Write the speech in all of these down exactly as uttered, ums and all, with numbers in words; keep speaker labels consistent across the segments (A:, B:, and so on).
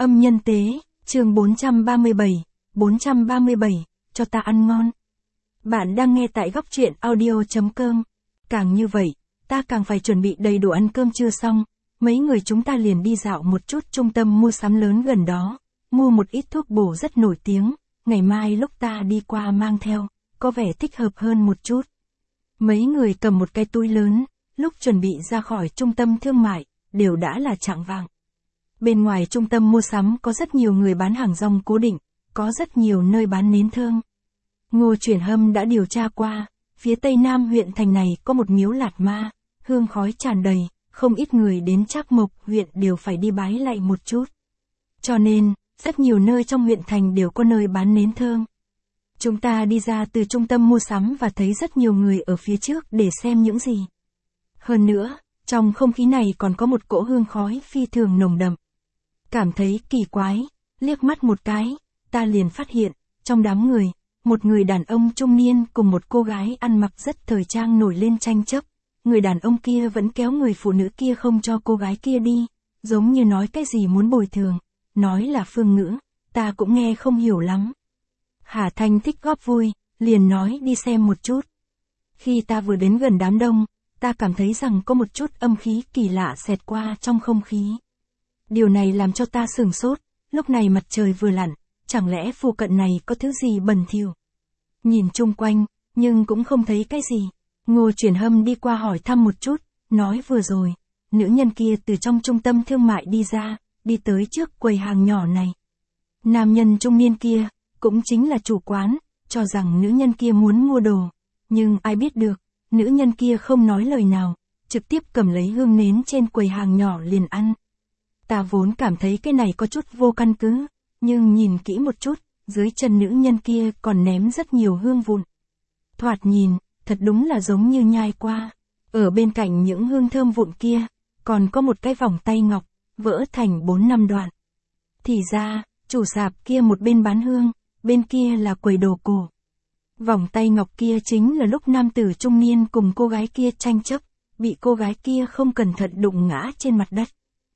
A: Âm nhân tế, chương bốn trăm ba mươi bảy, bốn trăm ba mươi bảy, cho ta ăn ngon. Bạn đang nghe tại góc truyện audio.com. Càng như vậy, ta càng phải chuẩn bị đầy đủ ăn cơm trưa xong. Mấy người chúng ta liền đi dạo một chút trung tâm mua sắm lớn gần đó, mua một ít thuốc bổ rất nổi tiếng, ngày mai lúc ta đi qua mang theo, có vẻ thích hợp hơn một chút. Mấy người cầm một cái túi lớn, lúc chuẩn bị ra khỏi trung tâm thương mại, đều đã là chạng vạng. Bên ngoài trung tâm mua sắm có rất nhiều người bán hàng rong cố định, có rất nhiều nơi bán nến thơm. Ngô Chuyển Hâm đã điều tra qua, phía tây nam huyện thành này có một miếu Lạt Ma, hương khói tràn đầy, không ít người đến Trác Mộc huyện đều phải đi bái lạy một chút. Cho nên, rất nhiều nơi trong huyện thành đều có nơi bán nến thơm. Chúng ta đi ra từ trung tâm mua sắm và thấy rất nhiều người ở phía trước để xem những gì. Hơn nữa, trong không khí này còn có một cỗ hương khói phi thường nồng đậm. Cảm thấy kỳ quái, liếc mắt một cái, ta liền phát hiện, trong đám người, một người đàn ông trung niên cùng một cô gái ăn mặc rất thời trang nổi lên tranh chấp. Người đàn ông kia vẫn kéo người phụ nữ kia không cho cô gái kia đi, giống như nói cái gì muốn bồi thường, nói là phương ngữ, ta cũng nghe không hiểu lắm. Hà Thanh thích góp vui, liền nói đi xem một chút. Khi ta vừa đến gần đám đông, ta cảm thấy rằng có một chút âm khí kỳ lạ xẹt qua trong không khí. Điều này làm cho ta sửng sốt, lúc này mặt trời vừa lặn, chẳng lẽ phụ cận này có thứ gì bẩn thỉu. Nhìn chung quanh, nhưng cũng không thấy cái gì. Ngô Chuyển Hâm đi qua hỏi thăm một chút, nói vừa rồi, nữ nhân kia từ trong trung tâm thương mại đi ra, đi tới trước quầy hàng nhỏ này. Nam nhân trung niên kia, cũng chính là chủ quán, cho rằng nữ nhân kia muốn mua đồ, nhưng ai biết được, nữ nhân kia không nói lời nào, trực tiếp cầm lấy hương nến trên quầy hàng nhỏ liền ăn. Ta vốn cảm thấy cái này có chút vô căn cứ, nhưng nhìn kỹ một chút, dưới chân nữ nhân kia còn ném rất nhiều hương vụn. Thoạt nhìn, thật đúng là giống như nhai qua. Ở bên cạnh những hương thơm vụn kia, còn có một cái vòng tay ngọc, vỡ thành bốn năm đoạn. Thì ra, chủ sạp kia một bên bán hương, bên kia là quầy đồ cổ. Vòng tay ngọc kia chính là lúc nam tử trung niên cùng cô gái kia tranh chấp, bị cô gái kia không cẩn thận đụng ngã trên mặt đất.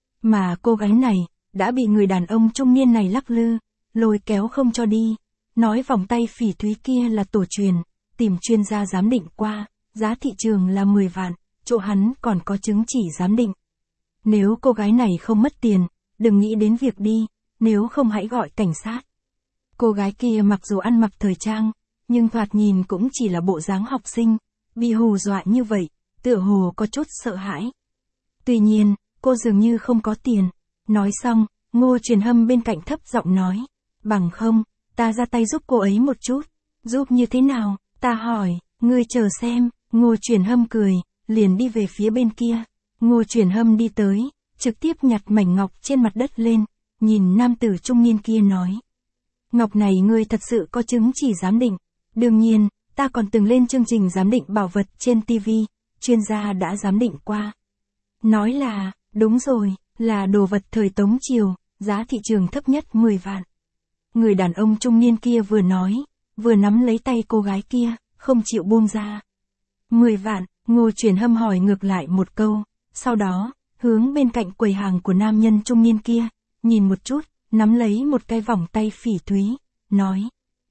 A: Mà cô gái này, đã bị người đàn ông trung niên này lắc lư, lôi kéo không cho đi, nói vòng tay phỉ thúy kia là tổ truyền, tìm chuyên gia giám định qua, giá thị trường là mười vạn, chỗ hắn còn có chứng chỉ giám định. Nếu cô gái này không mất tiền, đừng nghĩ đến việc đi, nếu không hãy gọi cảnh sát. Cô gái kia mặc dù ăn mặc thời trang, nhưng thoạt nhìn cũng chỉ là bộ dáng học sinh, bị hù dọa như vậy, tựa hồ có chút sợ hãi. Tuy nhiên, cô dường như không có tiền. Nói xong, Ngô Chuyển Hâm bên cạnh thấp giọng nói, bằng không, ta ra tay giúp cô ấy một chút. Giúp như thế nào? Ta hỏi, ngươi chờ xem. Ngô Chuyển Hâm cười, liền đi về phía bên kia. Ngô Chuyển Hâm đi tới, trực tiếp nhặt mảnh ngọc trên mặt đất lên, nhìn nam tử trung niên kia nói. Ngọc này ngươi thật sự có chứng chỉ giám định. Đương nhiên, ta còn từng lên chương trình giám định bảo vật trên ti vi, chuyên gia đã giám định qua. Nói là, đúng rồi, là đồ vật thời Tống Triều, giá thị trường thấp nhất mười vạn. Người đàn ông trung niên kia vừa nói, vừa nắm lấy tay cô gái kia, không chịu buông ra. mười vạn, Ngô Chuyển Hâm hỏi ngược lại một câu, sau đó, hướng bên cạnh quầy hàng của nam nhân trung niên kia, nhìn một chút, nắm lấy một cái vòng tay phỉ thúy, nói.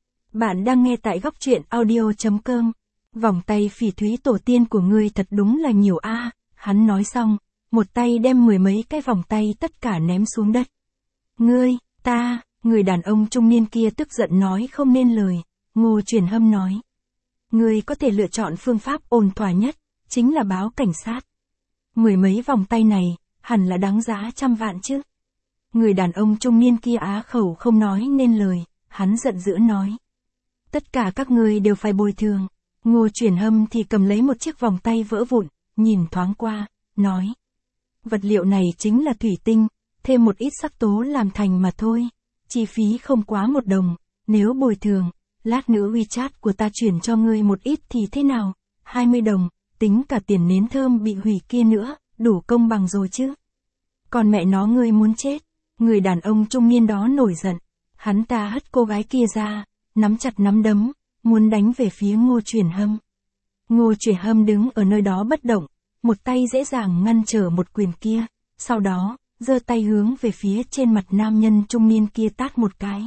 A: Bạn đang nghe tại góc truyện audio.com. Vòng tay phỉ thúy tổ tiên của ngươi thật đúng là nhiều a. Hắn nói xong, một tay đem mười mấy cái vòng tay tất cả ném xuống đất. Ngươi, ta, người đàn ông trung niên kia tức giận nói không nên lời. Ngô Chuyển Hâm nói. Ngươi có thể lựa chọn phương pháp ổn thỏa nhất, chính là báo cảnh sát. Mười mấy vòng tay này, hẳn là đáng giá trăm vạn chứ. Người đàn ông trung niên kia á khẩu không nói nên lời, hắn giận dữ nói. Tất cả các ngươi đều phải bồi thường. Ngô Chuyển Hâm thì cầm lấy một chiếc vòng tay vỡ vụn, nhìn thoáng qua, nói. Vật liệu này chính là thủy tinh, thêm một ít sắc tố làm thành mà thôi. Chi phí không quá một đồng, nếu bồi thường, lát nữa WeChat của ta chuyển cho ngươi một ít thì thế nào? hai mươi đồng, tính cả tiền nến thơm bị hủy kia nữa, đủ công bằng rồi chứ. Còn mẹ nó ngươi muốn chết. Người đàn ông trung niên đó nổi giận, hắn ta hất cô gái kia ra, nắm chặt nắm đấm, muốn đánh về phía Ngô Chuyển Hâm. Ngô Chuyển Hâm đứng ở nơi đó bất động, một tay dễ dàng ngăn trở một quyền kia, sau đó, giơ tay hướng về phía trên mặt nam nhân trung niên kia tát một cái.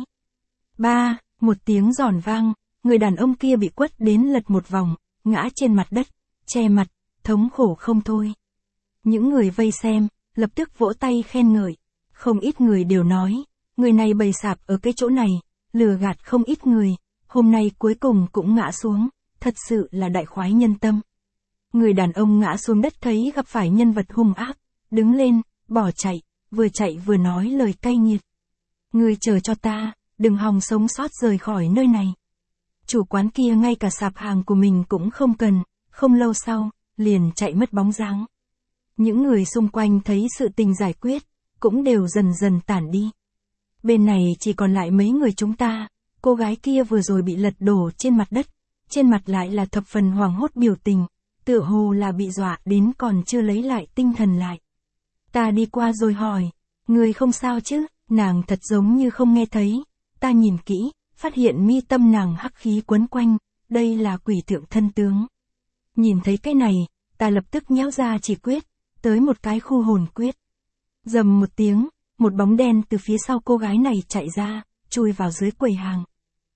A: Ba, một tiếng giòn vang, người đàn ông kia bị quất đến lật một vòng, ngã trên mặt đất, che mặt, thống khổ không thôi. Những người vây xem, lập tức vỗ tay khen ngợi. Không ít người đều nói, người này bày sạp ở cái chỗ này, lừa gạt không ít người, hôm nay cuối cùng cũng ngã xuống, thật sự là đại khoái nhân tâm. Người đàn ông ngã xuống đất thấy gặp phải nhân vật hung ác, đứng lên, bỏ chạy, vừa chạy vừa nói lời cay nghiệt. Ngươi chờ cho ta, đừng hòng sống sót rời khỏi nơi này. Chủ quán kia ngay cả sạp hàng của mình cũng không cần, không lâu sau, liền chạy mất bóng dáng. Những người xung quanh thấy sự tình giải quyết, cũng đều dần dần tản đi. Bên này chỉ còn lại mấy người chúng ta, cô gái kia vừa rồi bị lật đổ trên mặt đất, trên mặt lại là thập phần hoảng hốt biểu tình, tựa hồ là bị dọa đến còn chưa lấy lại tinh thần lại. Ta đi qua rồi hỏi, người không sao chứ, nàng thật giống như không nghe thấy, ta nhìn kỹ, phát hiện mi tâm nàng hắc khí quấn quanh, đây là quỷ thượng thân tướng. Nhìn thấy cái này, ta lập tức nhéo ra chỉ quyết, tới một cái khu hồn quyết. Dầm một tiếng, một bóng đen từ phía sau cô gái này chạy ra, chui vào dưới quầy hàng.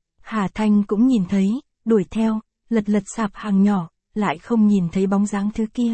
A: Hà Thanh cũng nhìn thấy, đuổi theo, lật lật sạp hàng nhỏ, lại không nhìn thấy bóng dáng thứ kia.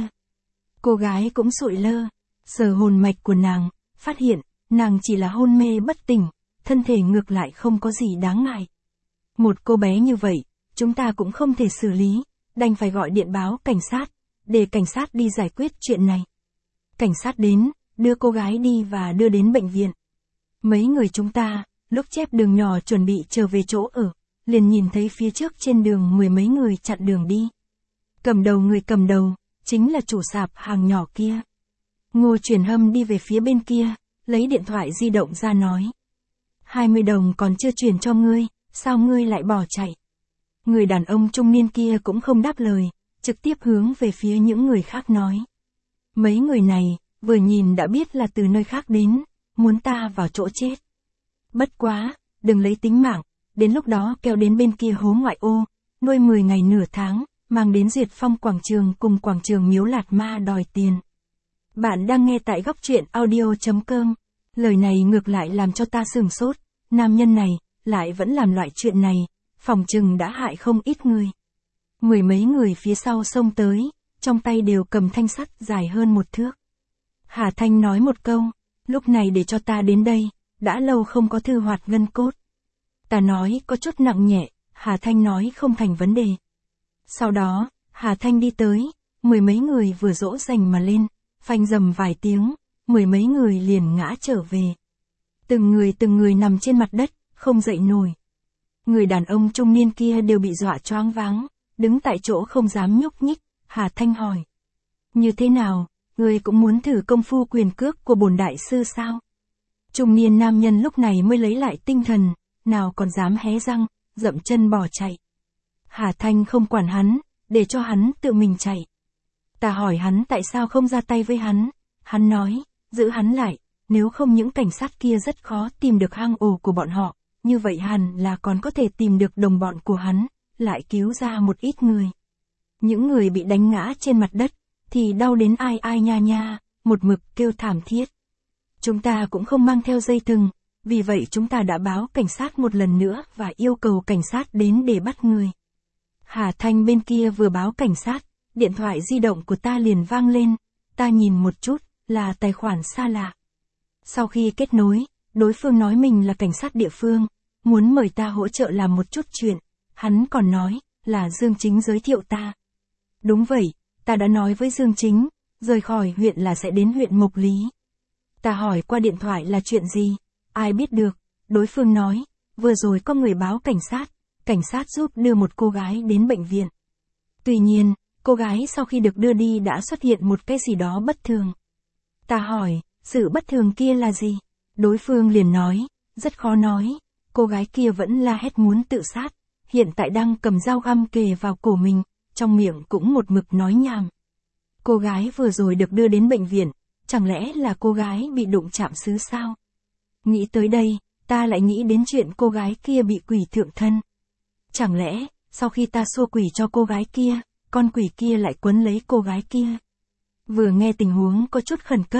A: Cô gái cũng sụi lơ, sờ hồn mạch của nàng, phát hiện, nàng chỉ là hôn mê bất tỉnh, thân thể ngược lại không có gì đáng ngại. Một cô bé như vậy, chúng ta cũng không thể xử lý, đành phải gọi điện báo cảnh sát, để cảnh sát đi giải quyết chuyện này. Cảnh sát đến, đưa cô gái đi và đưa đến bệnh viện. Mấy người chúng ta, lúc chép đường nhỏ chuẩn bị trở về chỗ ở, liền nhìn thấy phía trước trên đường mười mấy người chặn đường đi. Cầm đầu người cầm đầu, chính là chủ sạp hàng nhỏ kia. Ngô Truyền Hâm đi về phía bên kia, lấy điện thoại di động ra nói. hai mươi đồng còn chưa chuyển cho ngươi, sao ngươi lại bỏ chạy? Người đàn ông trung niên kia cũng không đáp lời, trực tiếp hướng về phía những người khác nói. Mấy người này, vừa nhìn đã biết là từ nơi khác đến, muốn ta vào chỗ chết. Bất quá, đừng lấy tính mạng, đến lúc đó kéo đến bên kia hố ngoại ô, nuôi mười ngày nửa tháng, mang đến Duyệt Phong quảng trường cùng quảng trường Miếu Lạt Ma đòi tiền. Bạn đang nghe tại góc truyện audio chấm com. Lời này ngược lại làm cho ta sửng sốt, nam nhân này, lại vẫn làm loại chuyện này, phòng chừng đã hại không ít người. Mười mấy người phía sau xông tới, trong tay đều cầm thanh sắt dài hơn một thước. Hà Thanh nói một câu, lúc này để cho ta đến đây, đã lâu không có thư hoạt ngân cốt. Ta nói có chút nặng nhẹ, Hà Thanh nói không thành vấn đề. Sau đó, Hà Thanh đi tới, mười mấy người vừa dỗ dành mà lên, phanh dầm vài tiếng, mười mấy người liền ngã trở về. Từng người từng người nằm trên mặt đất, không dậy nổi. Người đàn ông trung niên kia đều bị dọa choáng váng, đứng tại chỗ không dám nhúc nhích. Hà Thanh hỏi. Như thế nào, ngươi cũng muốn thử công phu quyền cước của bổn đại sư sao? Trung niên nam nhân lúc này mới lấy lại tinh thần, nào còn dám hé răng, dậm chân bỏ chạy. Hà Thanh không quản hắn, để cho hắn tự mình chạy. Ta hỏi hắn tại sao không ra tay với hắn, hắn nói, giữ hắn lại, nếu không những cảnh sát kia rất khó tìm được hang ổ của bọn họ, như vậy hẳn là còn có thể tìm được đồng bọn của hắn, lại cứu ra một ít người. Những người bị đánh ngã trên mặt đất, thì đau đến ai ai nha nha, một mực kêu thảm thiết. Chúng ta cũng không mang theo dây thừng, vì vậy chúng ta đã báo cảnh sát một lần nữa và yêu cầu cảnh sát đến để bắt người. Hà Thanh bên kia vừa báo cảnh sát, điện thoại di động của ta liền vang lên, ta nhìn một chút, là tài khoản xa lạ. Sau khi kết nối, đối phương nói mình là cảnh sát địa phương, muốn mời ta hỗ trợ làm một chút chuyện, hắn còn nói, là Dương Chính giới thiệu ta. Đúng vậy, ta đã nói với Dương Chính, rời khỏi huyện là sẽ đến huyện Mộc Lý. Ta hỏi qua điện thoại là chuyện gì, ai biết được, đối phương nói, vừa rồi có người báo cảnh sát, cảnh sát giúp đưa một cô gái đến bệnh viện. Tuy nhiên, cô gái sau khi được đưa đi đã xuất hiện một cái gì đó bất thường. Ta hỏi, sự bất thường kia là gì? Đối phương liền nói, rất khó nói, cô gái kia vẫn la hét muốn tự sát, hiện tại đang cầm dao găm kề vào cổ mình, trong miệng cũng một mực nói nhảm. Cô gái vừa rồi được đưa đến bệnh viện, chẳng lẽ là cô gái bị đụng chạm xứ sao? Nghĩ tới đây, ta lại nghĩ đến chuyện cô gái kia bị quỷ thượng thân. Chẳng lẽ, sau khi ta xua quỷ cho cô gái kia, con quỷ kia lại quấn lấy cô gái kia? Vừa nghe tình huống có chút khẩn cấp,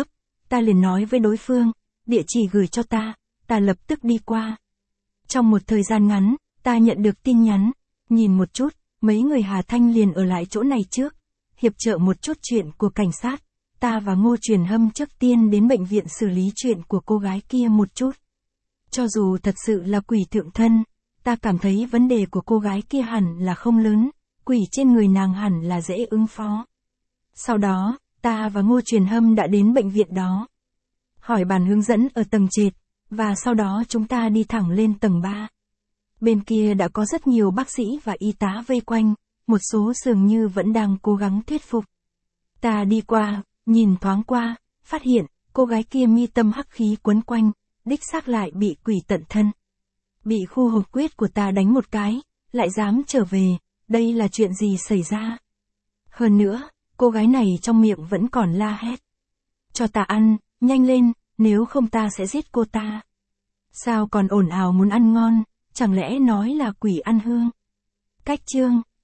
A: Ta liền nói với đối phương, địa chỉ gửi cho ta, ta lập tức đi qua. Trong một thời gian ngắn, ta nhận được tin nhắn, nhìn một chút, mấy người Hà Thanh liền ở lại chỗ này trước, hiệp trợ một chút chuyện của cảnh sát. Ta và Ngô Truyền Hâm trước tiên đến bệnh viện xử lý chuyện của cô gái kia một chút. Cho dù thật sự là quỷ thượng thân, ta cảm thấy vấn đề của cô gái kia hẳn là không lớn, quỷ trên người nàng hẳn là dễ ứng phó. Sau đó, ta và Ngô Truyền Hâm đã đến bệnh viện đó. Hỏi bàn hướng dẫn ở tầng trệt, và sau đó chúng ta đi thẳng lên tầng ba. Bên kia đã có rất nhiều bác sĩ và y tá vây quanh, một số dường như vẫn đang cố gắng thuyết phục. Ta đi qua, nhìn thoáng qua, phát hiện, cô gái kia mi tâm hắc khí quấn quanh, đích xác lại bị quỷ tận thân. Bị khu hồn quyết của ta đánh một cái, lại dám trở về, đây là chuyện gì xảy ra? Hơn nữa, cô gái này trong miệng vẫn còn la hét. Cho ta ăn, nhanh lên, nếu không ta sẽ giết cô ta. Sao còn ồn ào muốn ăn ngon, chẳng lẽ nói là quỷ ăn hương? Cách chương